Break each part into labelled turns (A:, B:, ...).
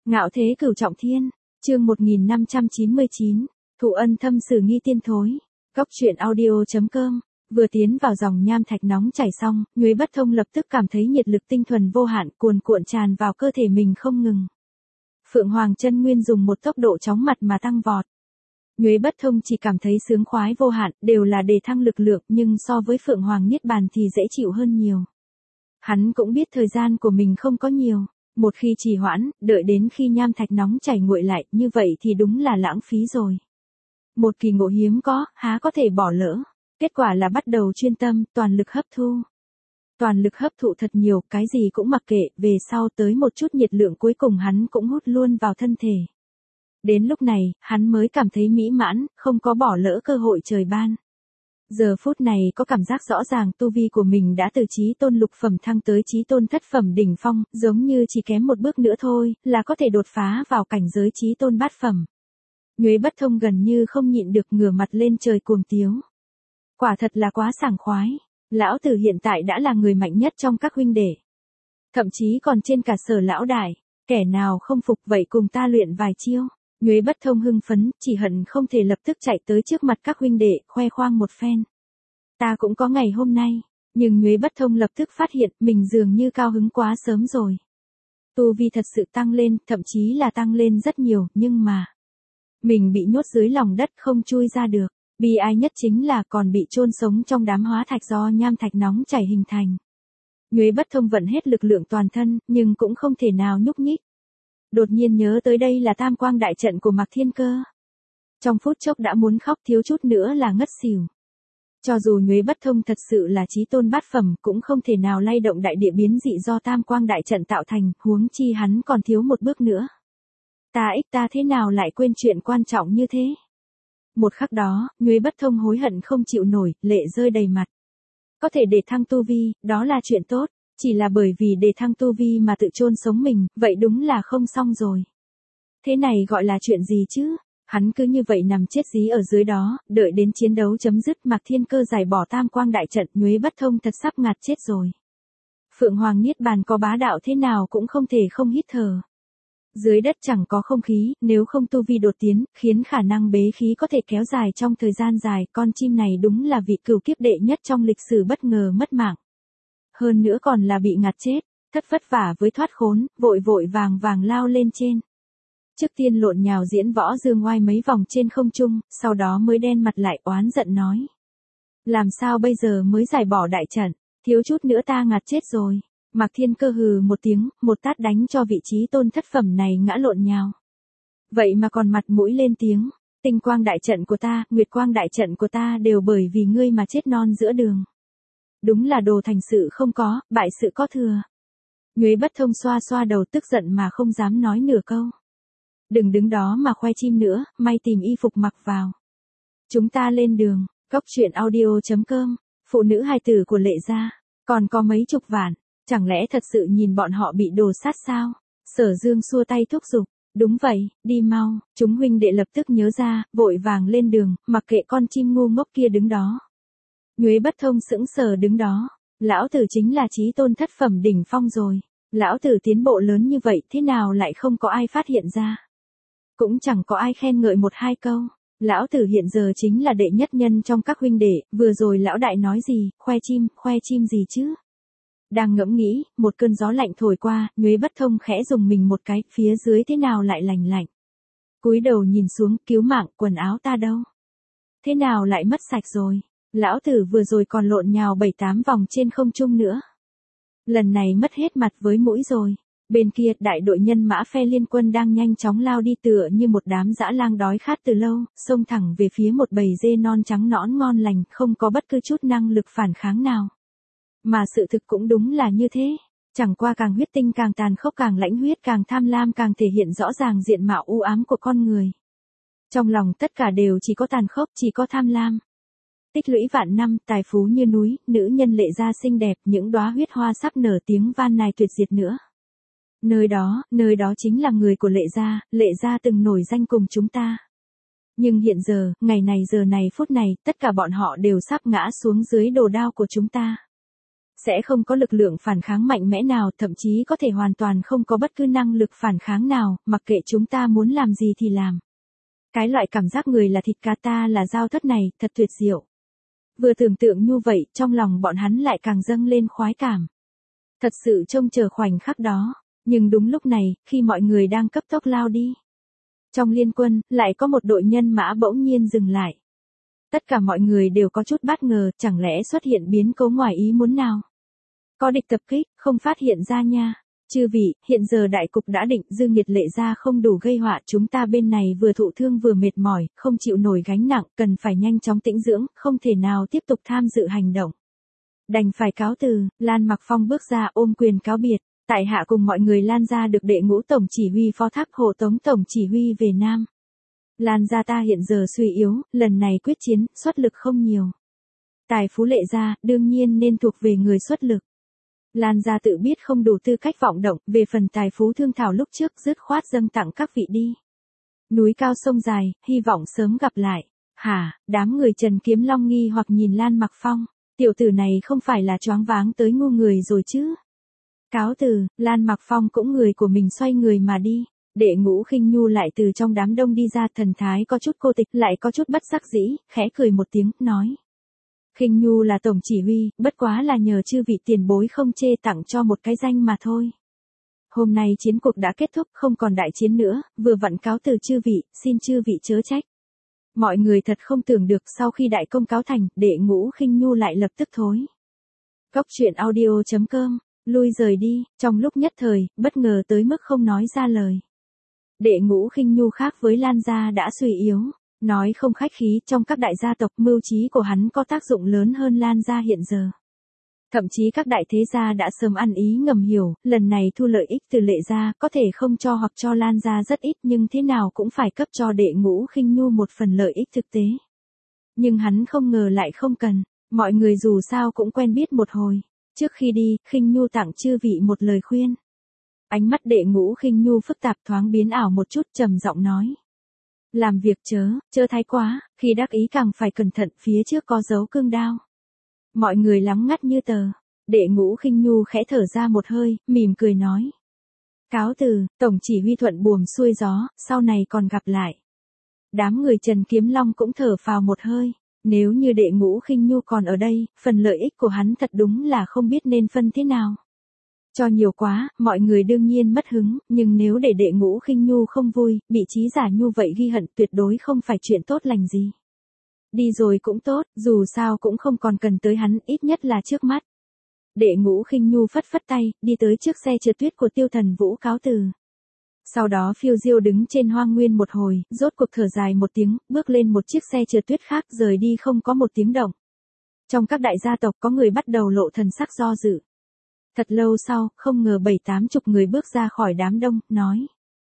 A: Ngạo thế cửu trọng thiên, chương 1599, thụ ân thâm sử nghi tiên thối. Góc truyện audio.com. Vừa tiến vào dòng nham thạch nóng chảy xong, Nhuế Bất Thông lập tức cảm thấy nhiệt lực tinh thuần vô hạn cuồn cuộn tràn vào cơ thể mình không ngừng. Phượng Hoàng chân nguyên dùng một tốc độ chóng mặt mà tăng vọt. Nhuế Bất Thông chỉ cảm thấy sướng khoái vô hạn, đều là đề thăng lực lượng, nhưng so với Phượng Hoàng Niết Bàn thì dễ chịu hơn nhiều. Hắn cũng biết thời gian của mình không có nhiều, một khi trì hoãn, đợi đến khi nham thạch nóng chảy nguội lại, như vậy thì đúng là lãng phí rồi. Một kỳ ngộ hiếm có, há có thể bỏ lỡ. Kết quả là bắt đầu chuyên tâm, toàn lực hấp thu. Toàn lực hấp thụ thật nhiều, cái gì cũng mặc kệ, về sau tới một chút nhiệt lượng cuối cùng hắn cũng hút luôn vào thân thể. Đến lúc này, hắn mới cảm thấy mỹ mãn, không có bỏ lỡ cơ hội trời ban. Giờ phút này có cảm giác rõ ràng tu vi của mình đã từ chí tôn lục phẩm thăng tới chí tôn thất phẩm đỉnh phong, giống như chỉ kém một bước nữa thôi, là có thể đột phá vào cảnh giới chí tôn bát phẩm. Nhuế Bất Thông gần như không nhịn được ngửa mặt lên trời cuồng tiếu. Quả thật là quá sảng khoái, lão tử hiện tại đã là người mạnh nhất trong các huynh đệ. Thậm chí còn trên cả Sở lão đại, kẻ nào không phục vậy cùng ta luyện vài chiêu. Nhuế Bất Thông hưng phấn, chỉ hận không thể lập tức chạy tới trước mặt các huynh đệ, khoe khoang một phen. Ta cũng có ngày hôm nay, nhưng Nhuế Bất Thông lập tức phát hiện mình dường như cao hứng quá sớm rồi. Tu vi thật sự tăng lên, thậm chí là tăng lên rất nhiều, nhưng mà mình bị nhốt dưới lòng đất không chui ra được. Bi ai nhất chính là còn bị chôn sống trong đám hóa thạch do nham thạch nóng chảy hình thành. Nhuế Bất Thông vận hết lực lượng toàn thân, nhưng cũng không thể nào nhúc nhích. Đột nhiên nhớ tới đây là tam quang đại trận của Mạc Thiên Cơ. Trong phút chốc đã muốn khóc, thiếu chút nữa là ngất xỉu. Cho dù Nhuế Bất Thông thật sự là chí tôn bát phẩm, cũng không thể nào lay động đại địa biến dị do tam quang đại trận tạo thành, huống chi hắn còn thiếu một bước nữa. Ta thế nào lại quên chuyện quan trọng như thế? Một khắc đó, Nhuế Bất Thông hối hận không chịu nổi, lệ rơi đầy mặt. Có thể để thăng tu vi, đó là chuyện tốt, chỉ là bởi vì để thăng tu vi mà tự chôn sống mình, vậy đúng là không xong rồi. Thế này gọi là chuyện gì chứ? Hắn cứ như vậy nằm chết dí ở dưới đó, đợi đến chiến đấu chấm dứt, Mạc Thiên Cơ giải bỏ tam quang đại trận, Nhuế Bất Thông thật sắp ngạt chết rồi. Phượng Hoàng Niết Bàn có bá đạo thế nào cũng không thể không hít thở. Dưới đất chẳng có không khí, nếu không tu vi đột tiến, khiến khả năng bế khí có thể kéo dài trong thời gian dài, con chim này đúng là vị cửu kiếp đệ nhất trong lịch sử bất ngờ mất mạng. Hơn nữa còn là bị ngạt chết, thất vất vả với thoát khốn, vội vội vàng vàng lao lên trên. Trước tiên lộn nhào diễn võ dương oai mấy vòng trên không trung, sau đó mới đen mặt lại oán giận nói. Làm sao bây giờ mới giải bỏ đại trận, thiếu chút nữa ta ngạt chết rồi. Mạc Thiên Cơ hừ một tiếng, một tát đánh cho vị trí tôn thất phẩm này ngã lộn nhào. Vậy mà còn mặt mũi lên tiếng, tinh quang đại trận của ta, nguyệt quang đại trận của ta đều bởi vì ngươi mà chết non giữa đường. Đúng là đồ thành sự không có, bại sự có thừa. Nhuế Bất Thông xoa xoa đầu tức giận mà không dám nói nửa câu. Đừng đứng đó mà khoe chim nữa, may tìm y phục mặc vào. Chúng ta lên đường, góc truyện audio.com, phụ nữ hài tử của Lệ gia, còn có mấy chục vạn. Chẳng lẽ thật sự nhìn bọn họ bị đồ sát sao? Sở Dương xua tay thúc giục. Đúng vậy, đi mau. Chúng huynh đệ lập tức nhớ ra, vội vàng lên đường, mặc kệ con chim ngu ngốc kia đứng đó. Nhuế Bất Thông sững sờ đứng đó. Lão tử chính là chí tôn thất phẩm đỉnh phong rồi. Lão tử tiến bộ lớn như vậy, thế nào lại không có ai phát hiện ra? Cũng chẳng có ai khen ngợi một hai câu. Lão tử hiện giờ chính là đệ nhất nhân trong các huynh đệ, vừa rồi lão đại nói gì, khoe chim gì chứ? Đang ngẫm nghĩ, một cơn gió lạnh thổi qua, Nhuế Bất Thông khẽ dùng mình một cái, phía dưới thế nào lại lành lạnh. Cúi đầu nhìn xuống, cứu mạng, quần áo ta đâu? Thế nào lại mất sạch rồi? Lão tử vừa rồi còn lộn nhào 7-8 vòng trên không trung nữa. Lần này mất hết mặt với mũi rồi. Bên kia, đại đội nhân mã phe liên quân đang nhanh chóng lao đi tựa như một đám dã lang đói khát từ lâu, xông thẳng về phía một bầy dê non trắng nõn ngon lành, không có bất cứ chút năng lực phản kháng nào. Mà sự thực cũng đúng là như thế, chẳng qua càng huyết tinh càng tàn khốc, càng lãnh huyết càng tham lam, càng thể hiện rõ ràng diện mạo u ám của con người. Trong lòng tất cả đều chỉ có tàn khốc, chỉ có tham lam. Tích lũy vạn năm, tài phú như núi, nữ nhân Lệ gia xinh đẹp, những đóa huyết hoa sắp nở, tiếng van nài tuyệt diệt nữa. Nơi đó chính là người của Lệ gia từng nổi danh cùng chúng ta. Nhưng hiện giờ, ngày này giờ này phút này, tất cả bọn họ đều sắp ngã xuống dưới đồ đao của chúng ta. sẽ không có lực lượng phản kháng mạnh mẽ nào, thậm chí có thể hoàn toàn không có bất cứ năng lực phản kháng nào, mặc kệ chúng ta muốn làm gì thì làm. Cái loại cảm giác người là thịt cá ta là dao thớt này, thật tuyệt diệu. Vừa tưởng tượng như vậy, trong lòng bọn hắn lại càng dâng lên khoái cảm. Thật sự trông chờ khoảnh khắc đó, nhưng đúng lúc này, khi mọi người đang cấp tốc lao đi. Trong liên quân, lại có một đội nhân mã bỗng nhiên dừng lại. Tất cả mọi người đều có chút bất ngờ, chẳng lẽ xuất hiện biến cố ngoài ý muốn nào? Có địch tập kích, không phát hiện ra nha. Chư vị, hiện giờ đại cục đã định, Dương Nhiệt Lệ ra không đủ gây họa, chúng ta bên này vừa thụ thương vừa mệt mỏi, không chịu nổi gánh nặng, cần phải nhanh chóng tĩnh dưỡng, không thể nào tiếp tục tham dự hành động. Đành phải cáo từ, Lan Mặc Phong bước ra ôm quyền cáo biệt, tại hạ cùng mọi người Lan gia được đệ ngũ tổng chỉ huy phó thác hộ tống tổng chỉ huy về Nam. Lan gia ta hiện giờ suy yếu, lần này quyết chiến, xuất lực không nhiều. Tài phú Lệ gia, đương nhiên nên thuộc về người xuất lực. Lan gia tự biết không đủ tư cách vọng động, về phần tài phú thương thảo lúc trước dứt khoát dâng tặng các vị đi. Núi cao sông dài, hy vọng sớm gặp lại. Hả, đám người Trần Kiếm Long nghi hoặc nhìn Lan Mặc Phong, tiểu tử này không phải là choáng váng tới ngu người rồi chứ. Cáo từ, Lan Mặc Phong cũng người của mình xoay người mà đi. Đệ Ngũ Khinh Nhu lại từ trong đám đông đi ra, thần thái có chút cô tịch, lại có chút bất đắc dĩ, khẽ cười một tiếng, nói. Khinh Nhu là tổng chỉ huy, bất quá là nhờ chư vị tiền bối không chê tặng cho một cái danh mà thôi. Hôm nay chiến cuộc đã kết thúc, không còn đại chiến nữa, vừa vặn cáo từ chư vị, xin chư vị chớ trách. Mọi người thật không tưởng được sau khi đại công cáo thành, Đệ Ngũ Khinh Nhu lại lập tức thối. Góc truyện audio.com, lui rời đi, trong lúc nhất thời, bất ngờ tới mức không nói ra lời. Đệ Ngũ Khinh Nhu khác với Lan gia đã suy yếu, nói không khách khí, trong các đại gia tộc mưu trí của hắn có tác dụng lớn hơn Lan gia hiện giờ. Thậm chí các đại thế gia đã sớm ăn ý ngầm hiểu, lần này thu lợi ích từ Lệ gia, có thể không cho hoặc cho Lan gia rất ít nhưng thế nào cũng phải cấp cho Đệ Ngũ Khinh Nhu một phần lợi ích thực tế. Nhưng hắn không ngờ lại không cần, mọi người dù sao cũng quen biết một hồi. Trước khi đi, Khinh Nhu tặng chư vị một lời khuyên. Ánh mắt Đệ Ngũ Khinh Nhu phức tạp thoáng biến ảo một chút, trầm giọng nói. Làm việc chớ thái quá, khi đắc ý càng phải cẩn thận, phía trước có dấu cương đao. Mọi người lắng ngắt như tờ. Đệ Ngũ Khinh Nhu khẽ thở ra một hơi, mỉm cười nói. Cáo từ, tổng chỉ huy thuận buồm xuôi gió, sau này còn gặp lại. Đám người Trần Kiếm Long cũng thở phào một hơi. Nếu như Đệ Ngũ Khinh Nhu còn ở đây, phần lợi ích của hắn thật đúng là không biết nên phân thế nào. Cho nhiều quá, mọi người đương nhiên mất hứng, nhưng nếu để Đệ Ngũ Khinh Nhu không vui, bị trí giả Nhu vậy ghi hận, tuyệt đối không phải chuyện tốt lành gì. Đi rồi cũng tốt, dù sao cũng không còn cần tới hắn, ít nhất là trước mắt. Đệ Ngũ Khinh Nhu phất phất tay, đi tới trước xe trượt tuyết của Tiêu Thần Vũ cáo từ. Sau đó phiêu diêu đứng trên hoang nguyên một hồi, rốt cuộc thở dài một tiếng, bước lên một chiếc xe trượt tuyết khác rời đi không có một tiếng động. Trong các đại gia tộc có người bắt đầu lộ thần sắc do dự. Thật lâu sau, không ngờ 7-80 người bước ra khỏi đám đông, nói.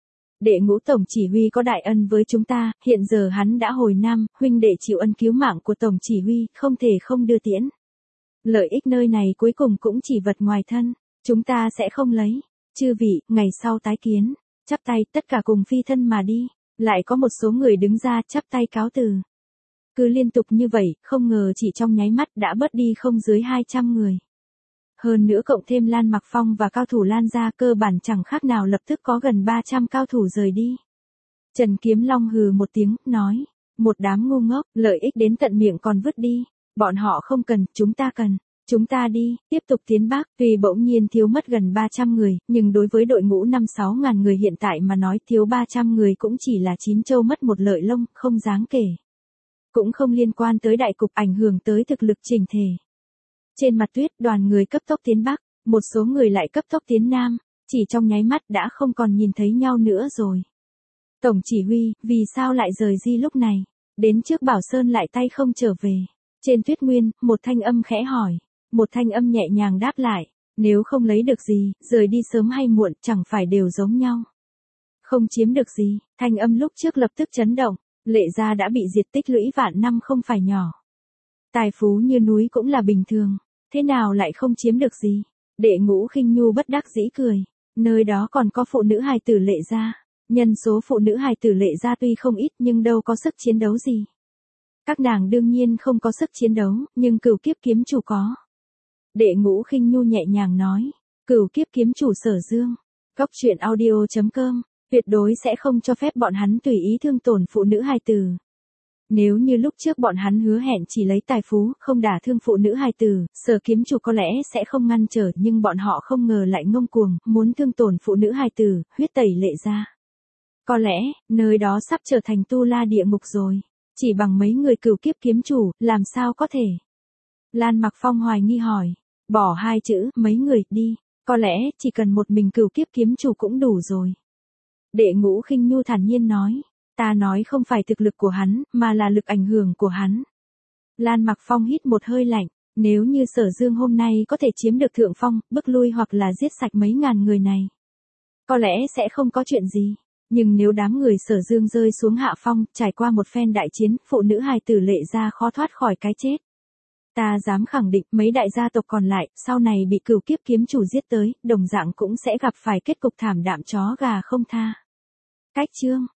A: Đệ Ngũ tổng chỉ huy có đại ân với chúng ta, hiện giờ hắn đã hồi Nam, huynh đệ chịu ân cứu mạng của tổng chỉ huy, không thể không đưa tiễn. Lợi ích nơi này cuối cùng cũng chỉ vật ngoài thân, chúng ta sẽ không lấy. Chư vị, ngày sau tái kiến. Chắp tay, tất cả cùng phi thân mà đi. Lại có một số người đứng ra chắp tay cáo từ. Cứ liên tục như vậy, không ngờ chỉ trong nháy mắt đã bớt đi không dưới 200 người. Hơn nữa cộng thêm Lan Mặc Phong và cao thủ Lan gia, cơ bản chẳng khác nào lập tức có gần 300 cao thủ rời đi. Trần Kiếm Long hừ một tiếng, nói. Một đám ngu ngốc, lợi ích đến tận miệng còn vứt đi. Bọn họ không cần, chúng ta cần. Chúng ta đi, tiếp tục tiến Bắc, tuy bỗng nhiên thiếu mất gần 300 người, nhưng đối với đội ngũ 5-6 ngàn người hiện tại mà nói thiếu 300 người cũng chỉ là 9 châu mất một lợi lông, không đáng kể. Cũng không liên quan tới đại cục, ảnh hưởng tới thực lực chỉnh thể. Trên mặt tuyết, đoàn người cấp tốc tiến Bắc, một số người lại cấp tốc tiến Nam, chỉ trong nháy mắt đã không còn nhìn thấy nhau nữa rồi. Tổng chỉ huy, vì sao lại rời đi lúc này? Đến trước Bảo Sơn lại tay không trở về. Trên tuyết nguyên, một thanh âm khẽ hỏi. Một thanh âm nhẹ nhàng đáp lại, nếu không lấy được gì, rời đi sớm hay muộn, chẳng phải đều giống nhau. Không chiếm được gì, thanh âm lúc trước lập tức chấn động, Lệ gia đã bị diệt tích lũy vạn năm không phải nhỏ. Tài phú như núi cũng là bình thường, thế nào lại không chiếm được gì? Đệ Ngũ Khinh Nhu bất đắc dĩ cười, nơi đó còn có phụ nữ hài tử Lệ gia, nhân số phụ nữ hài tử Lệ gia tuy không ít nhưng đâu có sức chiến đấu gì. Các nàng đương nhiên không có sức chiến đấu, nhưng Cửu Kiếp kiếm chủ có. Đệ Ngũ Khinh Nhu nhẹ nhàng nói. Cửu kiếp kiếm chủ Sở Dương. Góc truyện audio.com. Tuyệt đối sẽ không cho phép bọn hắn tùy ý thương tổn phụ nữ hài tử. Nếu như lúc trước bọn hắn hứa hẹn chỉ lấy tài phú, không đả thương phụ nữ hài tử, Sở kiếm chủ có lẽ sẽ không ngăn trở, nhưng bọn họ không ngờ lại ngông cuồng, muốn thương tổn phụ nữ hài tử, huyết tẩy lệ ra. Có lẽ, nơi đó sắp trở thành tu la địa ngục rồi. Chỉ bằng mấy người cửu kiếp kiếm chủ, làm sao có thể? Lan Mặc Phong hoài nghi hỏi. Bỏ hai chữ, mấy người, đi. Có lẽ, chỉ cần một mình cửu kiếp kiếm chủ cũng đủ rồi. Đệ Ngũ Khinh Nhu thản nhiên nói. Ta nói không phải thực lực của hắn, mà là lực ảnh hưởng của hắn. Lan Mặc Phong hít một hơi lạnh. Nếu như Sở Dương hôm nay có thể chiếm được thượng phong, bức lui hoặc là giết sạch mấy ngàn người này, có lẽ sẽ không có chuyện gì. Nhưng nếu đám người Sở Dương rơi xuống hạ phong, trải qua một phen đại chiến, phụ nữ hài tử lệ ra khó thoát khỏi cái chết. Ta dám khẳng định mấy đại gia tộc còn lại, sau này bị cửu kiếp kiếm chủ giết tới, đồng dạng cũng sẽ gặp phải kết cục thảm đạm chó gà không tha. Cách chương